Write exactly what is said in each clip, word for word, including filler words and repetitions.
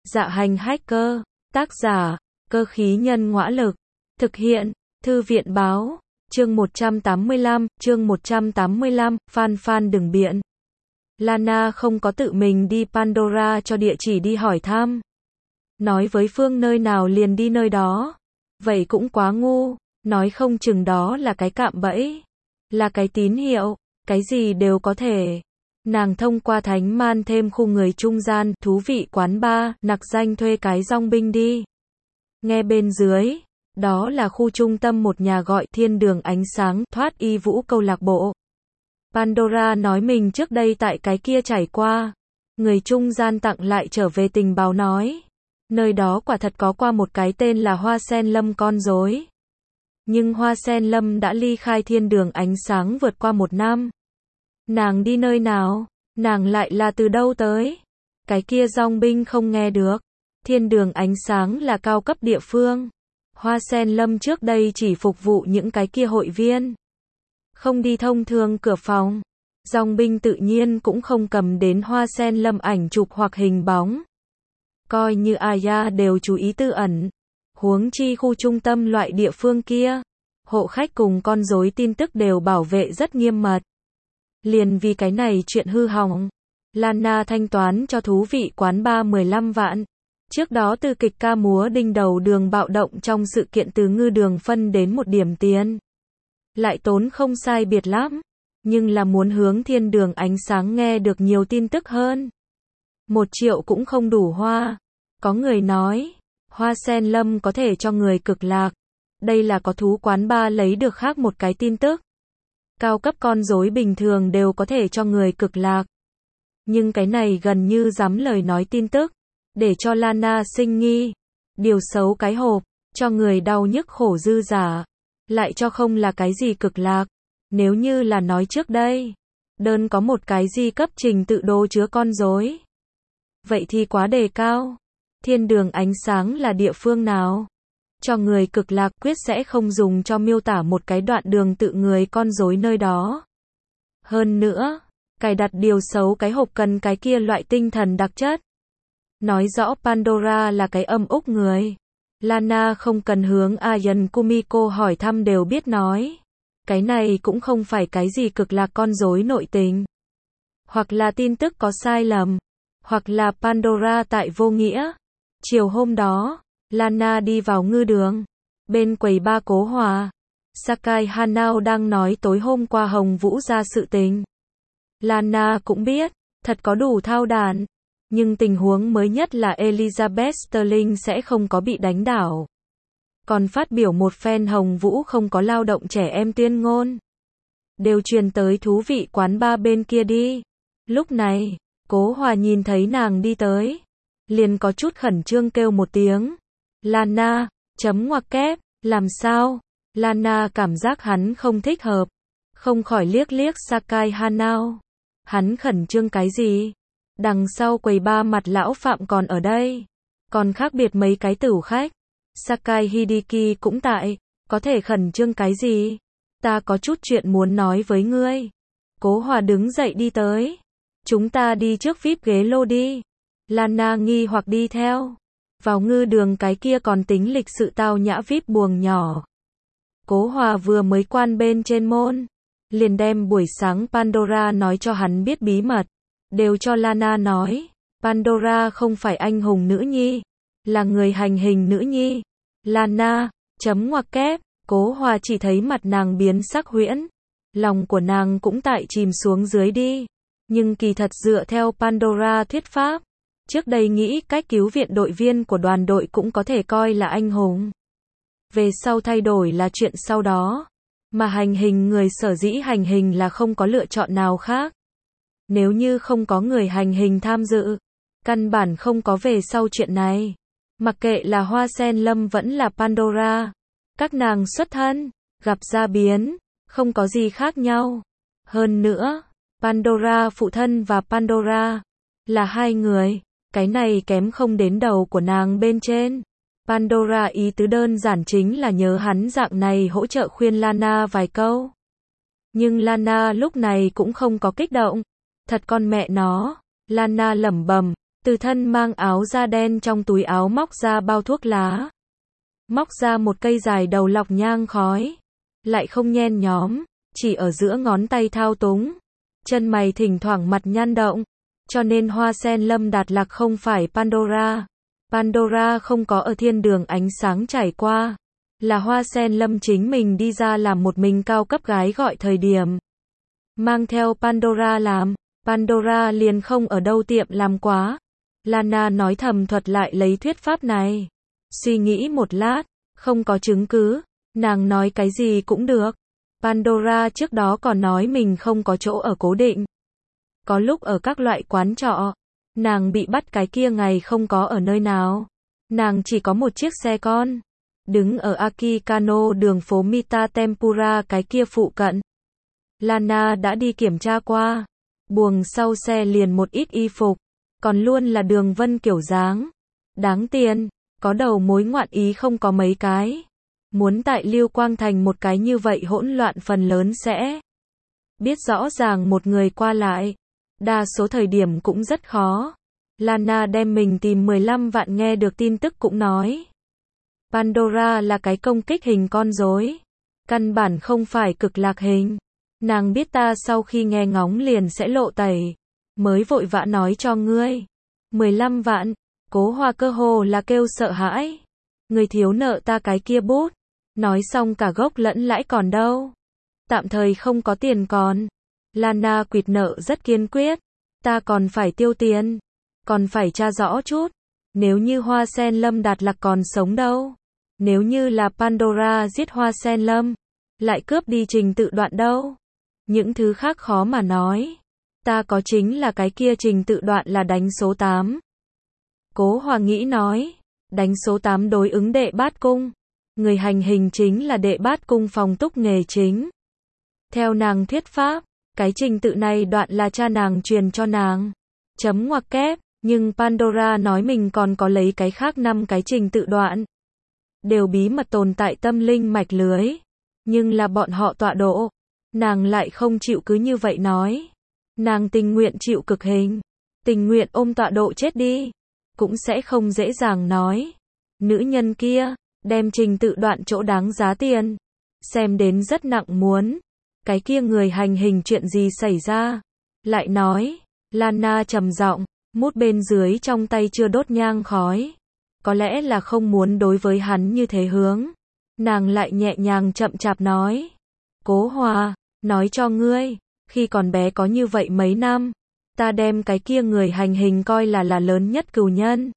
Dạ hành hacker, tác giả, cơ khí nhân ngõa lực, thực hiện, thư viện báo, chương một trăm tám mươi lăm, chương một trăm tám mươi lăm, Phan Phan đừng biện. Lana không có tự mình đi Pandora cho địa chỉ đi hỏi thăm. Nói với Phương nơi nào liền đi nơi đó. Vậy cũng quá ngu, nói không chừng đó là cái cạm bẫy, là cái tín hiệu, cái gì đều có thể. Nàng thông qua Thánh Man thêm khu người trung gian, thú vị quán bar, nặc danh thuê cái dong binh đi. Nghe bên dưới, đó là khu trung tâm một nhà gọi Thiên Đường Ánh Sáng, thoát y vũ câu lạc bộ. Pandora nói mình trước đây tại cái kia trải qua. Người trung gian tặng lại trở về tình báo nói. Nơi đó quả thật có qua một cái tên là Hoa Sen Lâm con rối. Nhưng Hoa Sen Lâm đã ly khai Thiên Đường Ánh Sáng vượt qua một năm. Nàng đi nơi nào? Nàng lại là từ đâu tới? Cái kia dong binh không nghe được. Thiên Đường Ánh Sáng là cao cấp địa phương. Hoa Sen Lâm trước đây chỉ phục vụ những cái kia hội viên. Không đi thông thường cửa phòng. Dong binh tự nhiên cũng không cầm đến Hoa Sen Lâm ảnh chụp hoặc hình bóng. Coi như Aya đều chú ý tư ẩn. Huống chi khu trung tâm loại địa phương kia. Hộ khách cùng con rối tin tức đều bảo vệ rất nghiêm mật. Liền vì cái này chuyện hư hỏng. Lana thanh toán cho thú vị quán bar mười lăm vạn. Trước đó từ kịch ca múa đinh đầu đường bạo động trong sự kiện từ ngư đường phân đến một điểm tiền. Lại tốn không sai biệt lắm. Nhưng là muốn hướng Thiên Đường Ánh Sáng nghe được nhiều tin tức hơn. Một triệu cũng không đủ hoa. Có người nói, Hoa Sen Lâm có thể cho người cực lạc. Đây là có thú quán bar lấy được khác một cái tin tức. Cao cấp con rối bình thường đều có thể cho người cực lạc. Nhưng cái này gần như dám lời nói tin tức. Để cho Lana sinh nghi. Điều xấu cái hộp, cho người đau nhức khổ dư giả. Lại cho không là cái gì cực lạc. Nếu như là nói trước đây, đơn có một cái di cấp trình tự đồ chứa con rối. Vậy thì quá đề cao. Thiên Đường Ánh Sáng là địa phương nào? Cho người cực lạc quyết sẽ không dùng cho miêu tả một cái đoạn đường tự người con rối nơi đó. Hơn nữa, cài đặt điều xấu cái hộp cần cái kia loại tinh thần đặc chất. Nói rõ Pandora là cái âm úc người. Lana không cần hướng Ayan Kumiko hỏi thăm đều biết nói. Cái này cũng không phải cái gì cực lạc con rối nội tình. Hoặc là tin tức có sai lầm. Hoặc là Pandora tại vô nghĩa. Chiều hôm đó, Lana đi vào ngư đường. Bên quầy ba Cố Hòa, Sakai Hanao đang nói tối hôm qua Hồng Vũ ra sự tình. Lana cũng biết, thật có đủ thao đàn. Nhưng tình huống mới nhất là Elizabeth Sterling sẽ không có bị đánh đảo. Còn phát biểu một phen Hồng Vũ không có lao động trẻ em tuyên ngôn. Đều truyền tới thú vị quán bar bên kia đi. Lúc này, Cố Hòa nhìn thấy nàng đi tới. Liền có chút khẩn trương kêu một tiếng. Lana, chấm ngoặc kép, làm sao? Lana cảm giác hắn không thích hợp. Không khỏi liếc liếc Sakai Hanao. Hắn khẩn trương cái gì? Đằng sau quầy ba mặt lão Phạm còn ở đây. Còn khác biệt mấy cái tửu khách. Sakai Hideki cũng tại. Có thể khẩn trương cái gì? Ta có chút chuyện muốn nói với ngươi. Cố Hòa đứng dậy đi tới. Chúng ta đi trước vi ai pi ghế lô đi. Lana nghi hoặc đi theo. Vào ngư đường cái kia còn tính lịch sự tao nhã vi ai pi buồng nhỏ. Cố Hòa vừa mới quan bên trên môn. Liền đem buổi sáng Pandora nói cho hắn biết bí mật. Đều cho Lana nói. Pandora không phải anh hùng nữ nhi. Là người hành hình nữ nhi. Lana, chấm ngoặc kép. Cố Hòa chỉ thấy mặt nàng biến sắc huyễn. Lòng của nàng cũng tại chìm xuống dưới đi. Nhưng kỳ thật dựa theo Pandora thuyết pháp. Trước đây nghĩ cách cứu viện đội viên của đoàn đội cũng có thể coi là anh hùng. Về sau thay đổi là chuyện sau đó. Mà hành hình người sở dĩ hành hình là không có lựa chọn nào khác. Nếu như không có người hành hình tham dự, căn bản không có về sau chuyện này. Mặc kệ là Hoa Sen Lâm vẫn là Pandora. Các nàng xuất thân, gặp gia biến, không có gì khác nhau. Hơn nữa, Pandora phụ thân và Pandora là hai người. Cái này kém không đến đầu của nàng bên trên. Pandora ý tứ đơn giản chính là nhớ hắn dạng này hỗ trợ khuyên Lana vài câu. Nhưng Lana lúc này cũng không có kích động. Thật con mẹ nó, Lana lẩm bẩm, Từ thân mang áo da đen trong túi áo móc ra bao thuốc lá. Móc ra một cây dài đầu lọc nhang khói. Lại không nhen nhóm, chỉ ở giữa ngón tay thao túng. Chân mày thỉnh thoảng mặt nhăn động. Cho nên Hoa Sen Lâm Đạt Lạc không phải Pandora. Pandora không có ở thiên đường ánh sáng trải qua. Là Hoa Sen Lâm chính mình đi ra làm một mình cao cấp gái gọi thời điểm. Mang theo Pandora làm. Pandora liền không ở đâu tiệm làm quá. Lana nói thầm thuật lại lấy thuyết pháp này. Suy nghĩ một lát, không có chứng cứ. Nàng nói cái gì cũng được. Pandora trước đó còn nói mình không có chỗ ở cố định. Có lúc ở các loại quán trọ. Nàng bị bắt cái kia ngày không có ở nơi nào. Nàng chỉ có một chiếc xe con. Đứng ở Akikano đường phố Mita Tempura cái kia phụ cận. Lana đã đi kiểm tra qua. Buồng sau xe liền một ít y phục. Còn luôn là đường vân kiểu dáng. Đáng tiền. Có đầu mối ngoạn ý không có mấy cái. Muốn tại Lưu Quang Thành một cái như vậy hỗn loạn phần lớn sẽ. Biết rõ ràng một người qua lại. Đa số thời điểm cũng rất khó. Lana đem mình tìm mười lăm vạn nghe được tin tức cũng nói. Pandora là cái công kích hình con rối. Căn bản không phải cực lạc hình. Nàng biết ta sau khi nghe ngóng liền sẽ lộ tẩy. Mới vội vã nói cho ngươi. mười lăm vạn. Cố Hoa cơ hồ là kêu sợ hãi. Người thiếu nợ ta cái kia bút. Nói xong cả gốc lẫn lãi còn đâu. Tạm thời không có tiền còn. Lana quỵt nợ rất kiên quyết. Ta còn phải tiêu tiền. Còn phải tra rõ chút. Nếu như Hoa Sen Lâm Đạt Lạc còn sống đâu. Nếu như là Pandora giết Hoa Sen Lâm. Lại cướp đi trình tự đoạn đâu. Những thứ khác khó mà nói. Ta có chính là cái kia trình tự đoạn là đánh số tám. Cố Hoa nghĩ nói. Đánh số tám đối ứng đệ bát cung. Người hành hình chính là đệ bát cung phòng túc nghề chính. Theo nàng thuyết pháp. Cái trình tự này đoạn là cha nàng truyền cho nàng. Chấm ngoặc kép. Nhưng Pandora nói mình còn có lấy cái khác năm cái trình tự đoạn. Đều bí mật tồn tại tâm linh mạch lưới. Nhưng là bọn họ tọa độ. Nàng lại không chịu cứ như vậy nói. Nàng tình nguyện chịu cực hình. Tình nguyện ôm tọa độ chết đi. Cũng sẽ không dễ dàng nói. Nữ nhân kia. Đem trình tự đoạn chỗ đáng giá tiền. Xem đến rất nặng muốn. Cái kia người hành hình chuyện gì xảy ra. Lại nói. Lana trầm giọng. Mút bên dưới trong tay chưa đốt nhang khói. Có lẽ là không muốn đối với hắn như thế hướng. Nàng lại nhẹ nhàng chậm chạp nói. Cố Hoa, nói cho ngươi, khi còn bé có như vậy mấy năm, ta đem cái kia người hành hình coi là là lớn nhất cừu nhân.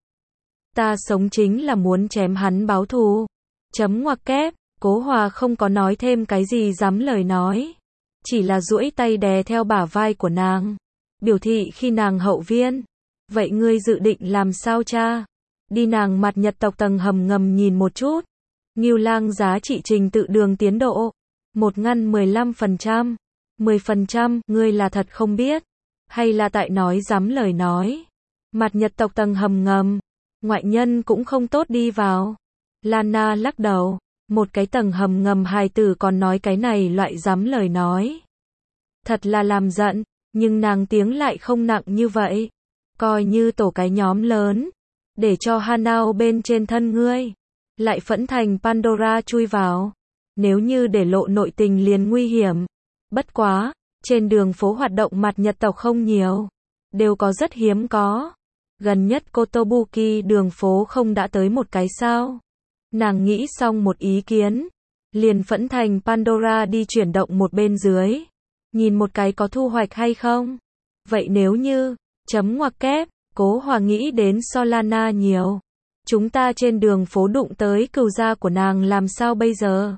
Ta sống chính là muốn chém hắn báo thù. Chấm ngoặc kép, Cố Hoa không có nói thêm cái gì dám lời nói. Chỉ là duỗi tay đè theo bả vai của nàng. Biểu thị khi nàng hậu viên. Vậy ngươi dự định làm sao cha? Đi nàng mặt nhật tộc tầng hầm ngầm nhìn một chút. Ngưu Lang giá trị trình tự đường tiến độ. Một ngăn mười lăm phần trăm. mười phần trăm, ngươi là thật không biết. Hay là tại nói dám lời nói. Mặt nhật tộc tầng hầm ngầm. Ngoại nhân cũng không tốt đi vào. Lana lắc đầu. Một cái tầng hầm ngầm hài tử còn nói cái này loại dám lời nói. Thật là làm giận. Nhưng nàng tiếng lại không nặng như vậy. Coi như tổ cái nhóm lớn. Để cho Hanao bên trên thân ngươi. Lại phẫn thành Pandora chui vào. Nếu như để lộ nội tình liền nguy hiểm. Bất quá. Trên đường phố hoạt động mặt nhật tộc không nhiều. Đều có rất hiếm có. Gần nhất Kotobuki đường phố không đã tới một cái sao. Nàng nghĩ xong một ý kiến. Liền phẫn thành Pandora đi chuyển động một bên dưới. Nhìn một cái có thu hoạch hay không. Vậy nếu như. Chấm ngoặc kép. Cố Hoa nghĩ đến Solana nhiều. Chúng ta trên đường phố đụng tới cừu gia của nàng làm sao bây giờ?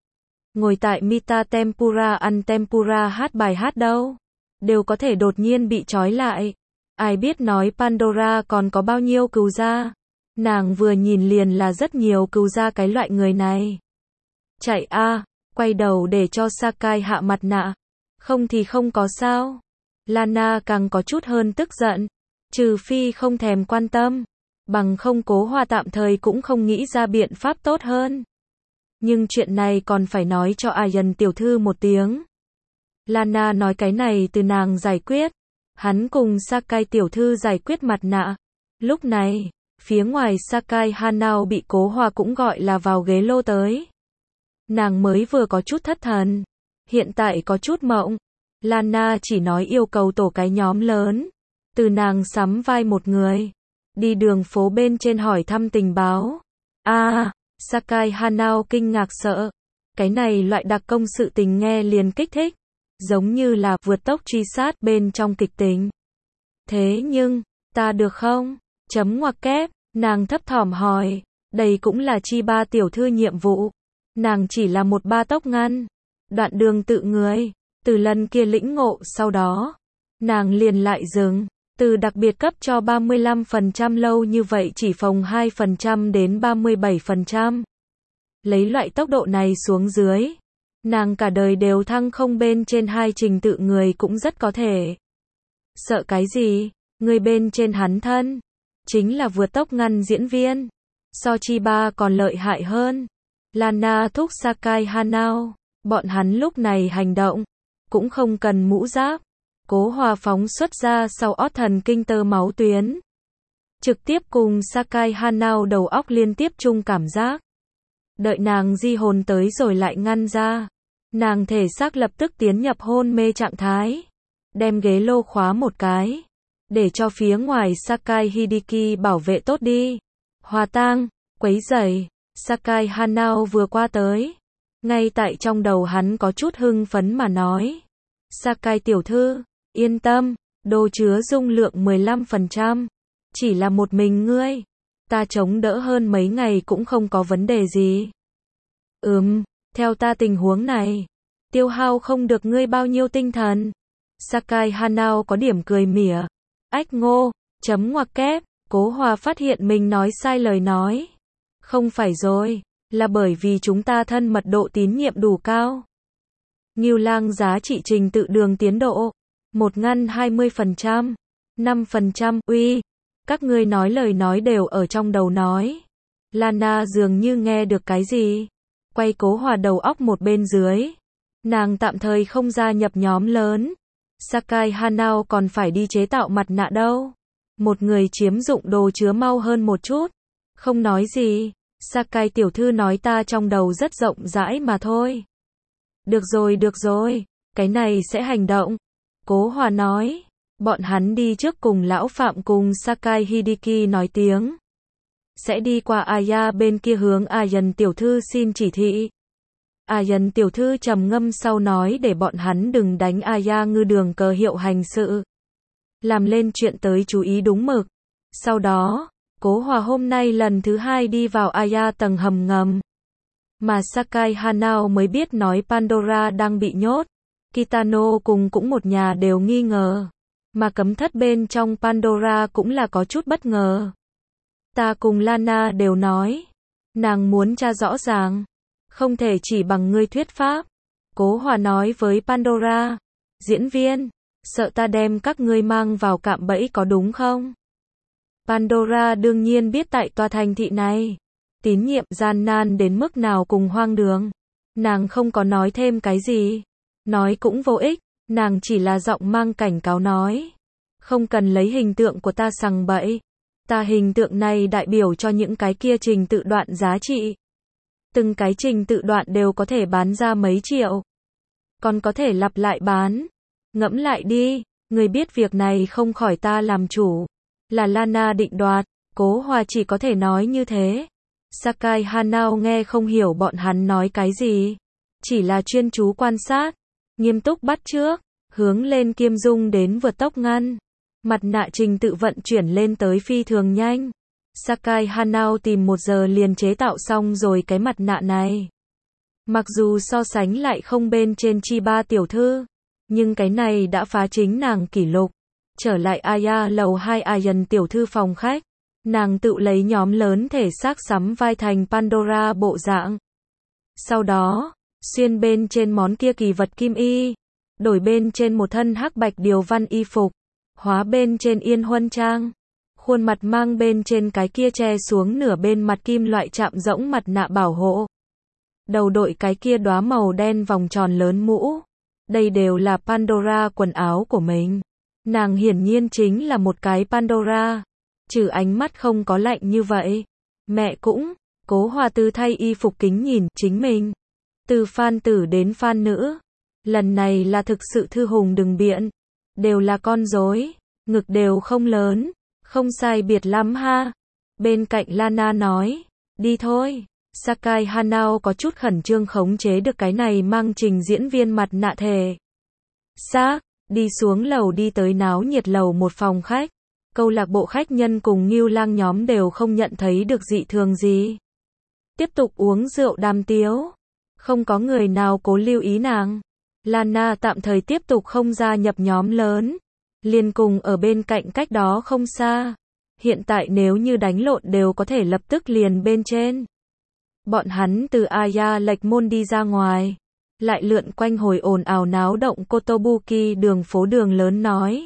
Ngồi tại Mita Tempura ăn tempura hát bài hát đâu? Đều có thể đột nhiên bị trói lại. Ai biết nói Pandora còn có bao nhiêu cừu gia? Nàng vừa nhìn liền là rất nhiều cừu gia cái loại người này. Chạy a, à, quay đầu để cho Sakai hạ mặt nạ. Không thì không có sao. Lana càng có chút hơn tức giận. Trừ phi không thèm quan tâm. Bằng không Cố Hoa tạm thời cũng không nghĩ ra biện pháp tốt hơn. Nhưng chuyện này còn phải nói cho Ayan tiểu thư một tiếng. Lana nói cái này từ nàng giải quyết. Hắn cùng Sakai tiểu thư giải quyết mặt nạ. Lúc này, phía ngoài Sakai Hanao bị Cố Hòa cũng gọi là vào ghế lô tới. Nàng mới vừa có chút thất thần, hiện tại có chút mộng. Lana chỉ nói yêu cầu tổ cái nhóm lớn, từ nàng sắm vai một người, đi đường phố bên trên hỏi thăm tình báo. A, à, Sakai Hanao kinh ngạc sợ, cái này loại đặc công sự tình nghe liền kích thích, giống như là vượt tốc truy sát bên trong kịch tính. Thế nhưng, ta được không? Chấm ngoặc kép, nàng thấp thỏm hỏi, đây cũng là Chiba tiểu thư nhiệm vụ. Nàng chỉ là một ba tốc ngăn, đoạn đường tự người, từ lần kia lĩnh ngộ sau đó, nàng liền lại dừng, từ đặc biệt cấp cho ba mươi lăm phần trăm lâu như vậy chỉ phồng hai phần trăm đến ba mươi bảy phần trăm. Lấy loại tốc độ này xuống dưới, nàng cả đời đều thăng không bên trên hai trình tự người cũng rất có thể. Sợ cái gì? Người bên trên hắn thân, chính là vượt tốc ngăn diễn viên, so Chiba còn lợi hại hơn. Lana thúc Sakai Hanao, bọn hắn lúc này hành động, cũng không cần mũ giáp. Cố Hòa phóng xuất ra sau ót thần kinh tơ máu tuyến, trực tiếp cùng Sakai Hanao đầu óc liên tiếp chung cảm giác. Đợi nàng di hồn tới rồi lại ngăn ra, nàng thể xác lập tức tiến nhập hôn mê trạng thái, đem ghế lô khóa một cái, để cho phía ngoài Sakai Hideki bảo vệ tốt đi. Hòa tang, quấy rầy. Sakai Hanao vừa qua tới, ngay tại trong đầu hắn có chút hưng phấn mà nói. Sakai tiểu thư, yên tâm, đồ chứa dung lượng mười lăm phần trăm, chỉ là một mình ngươi, ta chống đỡ hơn mấy ngày cũng không có vấn đề gì. Ừm, theo ta tình huống này, tiêu hao không được ngươi bao nhiêu tinh thần. Sakai Hanao có điểm cười mỉa. Ách ngô, chấm ngoặc kép, Cố Hòa phát hiện mình nói sai lời nói. Không phải rồi, là bởi vì chúng ta thân mật độ tín nhiệm đủ cao. Ngưu Lang giá trị trình tự đường tiến độ, một ngăn hai mươi phần trăm, năm phần trăm, uy, các ngươi nói lời nói đều ở trong đầu nói. Lana dường như nghe được cái gì, quay Cố Hòa đầu óc một bên dưới. Nàng tạm thời không gia nhập nhóm lớn. Sakai Hanao còn phải đi chế tạo mặt nạ đâu. Một người chiếm dụng đồ chứa mau hơn một chút. Không nói gì, Sakai tiểu thư nói ta trong đầu rất rộng rãi mà thôi. Được rồi được rồi, cái này sẽ hành động. Cố Hòa nói, bọn hắn đi trước cùng lão Phạm cùng Sakai Hideki nói tiếng. Sẽ đi qua Aya bên kia hướng Ayan tiểu thư xin chỉ thị. Ayan tiểu thư trầm ngâm sau nói để bọn hắn đừng đánh Aya ngư đường cờ hiệu hành sự. Làm lên chuyện tới chú ý đúng mực. Sau đó, Cố Hòa hôm nay lần thứ hai đi vào Aya tầng hầm ngầm. Mà Sakai Hanao mới biết nói Pandora đang bị nhốt. Kitano cùng cũng một nhà đều nghi ngờ. Mà cấm thất bên trong Pandora cũng là có chút bất ngờ. Ta cùng Lana đều nói. Nàng muốn tra rõ ràng. Không thể chỉ bằng ngươi thuyết pháp. Cố Hòa nói với Pandora. Diễn viên, sợ ta đem các ngươi mang vào cạm bẫy có đúng không? Pandora đương nhiên biết tại tòa thành thị này, tín nhiệm gian nan đến mức nào cùng hoang đường. Nàng không có nói thêm cái gì. Nói cũng vô ích, nàng chỉ là giọng mang cảnh cáo nói. Không cần lấy hình tượng của ta sằng bậy. Ta hình tượng này đại biểu cho những cái kia trình tự đoạn giá trị. Từng cái trình tự đoạn đều có thể bán ra mấy triệu. Còn có thể lặp lại bán. Ngẫm lại đi, người biết việc này không khỏi ta làm chủ. Là Lana định đoạt, Cố Hòa chỉ có thể nói như thế. Sakai Hanao nghe không hiểu bọn hắn nói cái gì. Chỉ là chuyên chú quan sát, nghiêm túc bắt chước, hướng lên Kim Dung đến vượt tốc ngăn. Mặt nạ trình tự vận chuyển lên tới phi thường nhanh. Sakai Hanao tìm một giờ liền chế tạo xong rồi cái mặt nạ này. Mặc dù so sánh lại không bên trên Chiba tiểu thư, nhưng cái này đã phá chính nàng kỷ lục. Trở lại Aya lầu hai Ayan tiểu thư phòng khách, nàng tự lấy nhóm lớn thể xác sắm vai thành Pandora bộ dạng. Sau đó, xuyên bên trên món kia kỳ vật kim y, đổi bên trên một thân hắc bạch điều văn y phục, hóa bên trên yên huân trang. Khuôn mặt mang bên trên cái kia che xuống nửa bên mặt kim loại chạm rỗng mặt nạ bảo hộ. Đầu đội cái kia đóa màu đen vòng tròn lớn mũ. Đây đều là Pandora quần áo của mình. Nàng hiển nhiên chính là một cái Pandora. trừ ánh mắt không có lạnh như vậy. Mẹ cũng, Cố Hòa Tư thay y phục kính nhìn chính mình. Từ Phan tử đến Phan nữ. Lần này là thực sự thư hùng đừng biện. Đều là con rối, ngực đều không lớn, không sai biệt lắm ha. Bên cạnh Lana nói, đi thôi. Sakai Hanao có chút khẩn trương khống chế được cái này mang trình diễn viên mặt nạ thề. Xác, đi xuống lầu đi tới náo nhiệt lầu một phòng khách. Câu lạc bộ khách nhân cùng Ngưu Lang nhóm đều không nhận thấy được dị thường gì. Tiếp tục uống rượu đàm tiếu. Không có người nào cố lưu ý nàng. Lana tạm thời tiếp tục không gia nhập nhóm lớn. Liền cùng ở bên cạnh cách đó không xa. Hiện tại nếu như đánh lộn đều có thể lập tức liền bên trên. Bọn hắn từ Aya lệch môn đi ra ngoài. Lại lượn quanh hồi ồn ào náo động Kotobuki đường phố đường lớn nói.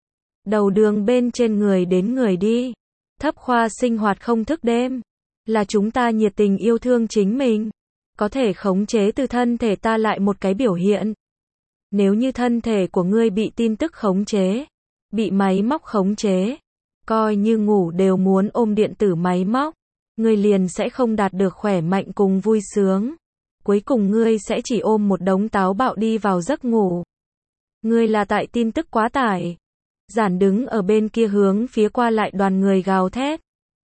Đầu đường bên trên người đến người đi. Thấp khoa sinh hoạt không thức đêm. Là chúng ta nhiệt tình yêu thương chính mình. Có thể khống chế từ thân thể ta lại một cái biểu hiện. Nếu như thân thể của ngươi bị tin tức khống chế, bị máy móc khống chế, coi như ngủ đều muốn ôm điện tử máy móc, ngươi liền sẽ không đạt được khỏe mạnh cùng vui sướng. Cuối cùng ngươi sẽ chỉ ôm một đống táo bạo đi vào giấc ngủ. Ngươi là tại tin tức quá tải. Giản đứng ở bên kia hướng phía qua lại đoàn người gào thét.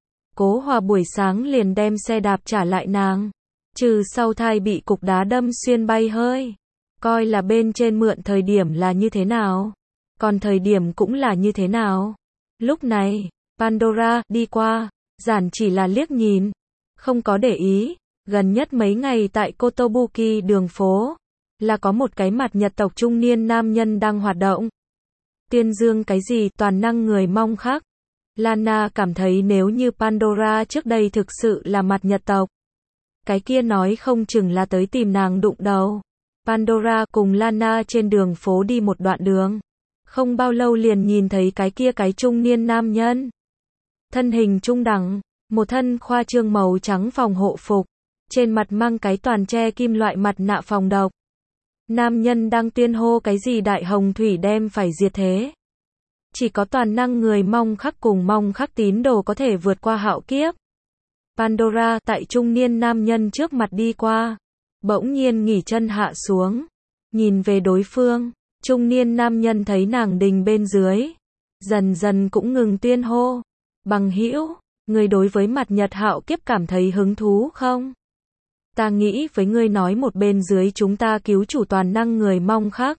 Cố Hòa buổi sáng liền đem xe đạp trả lại nàng. Trừ sau thai bị cục đá đâm xuyên bay hơi. Coi là bên trên mượn thời điểm là như thế nào. Còn thời điểm cũng là như thế nào. Lúc này, Pandora đi qua. Giản chỉ là liếc nhìn. Không có để ý. Gần nhất mấy ngày tại Kotobuki đường phố. Là có một cái mặt Nhật tộc trung niên nam nhân đang hoạt động. Tuyên dương cái gì toàn năng người mong khác. Lana cảm thấy nếu như Pandora trước đây thực sự là mặt Nhật tộc. Cái kia nói không chừng là tới tìm nàng đụng đầu. Pandora cùng Lana trên đường phố đi một đoạn đường. Không bao lâu liền nhìn thấy cái kia cái trung niên nam nhân. Thân hình trung đẳng, một thân khoa trương màu trắng phòng hộ phục. Trên mặt mang cái toàn che kim loại mặt nạ phòng độc. Nam nhân đang tuyên hô cái gì đại hồng thủy đem phải diệt thế. Chỉ có toàn năng người mong khắc cùng mong khắc tín đồ có thể vượt qua hạo kiếp. Pandora tại trung niên nam nhân trước mặt đi qua. Bỗng nhiên nghỉ chân hạ xuống. Nhìn về đối phương. Trung niên nam nhân thấy nàng đình bên dưới. Dần dần cũng ngừng tuyên hô. Bằng hữu, người đối với mặt Nhật hạo kiếp cảm thấy hứng thú không? Ta nghĩ với ngươi nói một bên dưới chúng ta cứu chủ toàn năng người mong khác.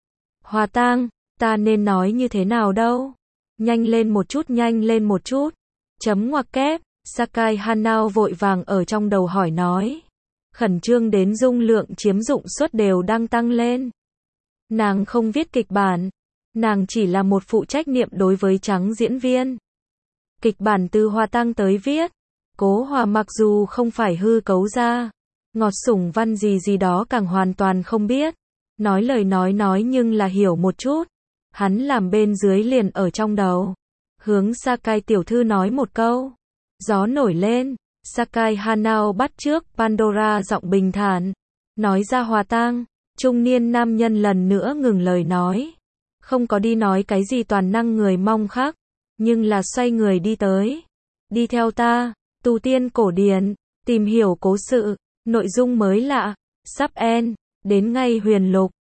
Hòa tang, ta nên nói như thế nào đâu? Nhanh lên một chút nhanh lên một chút. Chấm ngoặc kép, Sakai Hanao vội vàng ở trong đầu hỏi nói. Khẩn trương đến dung lượng chiếm dụng suất đều đang tăng lên. Nàng không viết kịch bản. Nàng chỉ là một phụ trách nhiệm đối với trắng diễn viên. Kịch bản từ Hòa Tăng tới viết. Cố Hòa mặc dù không phải hư cấu ra. Ngọt sủng văn gì gì đó càng hoàn toàn không biết. Nói lời nói nói nhưng là hiểu một chút. Hắn làm bên dưới liền ở trong đầu. Hướng Sakai tiểu thư nói một câu. Gió nổi lên. Sakai Hanao bắt trước Pandora giọng bình thản. Nói ra Hòa Tang. Trung niên nam nhân lần nữa ngừng lời nói. Không có đi nói cái gì toàn năng người mong khác. Nhưng là xoay người đi tới. Đi theo ta. Tu tiên cổ điển. Tìm hiểu cố sự. Nội dung mới lạ. Sắp end. Đến ngay huyền lục.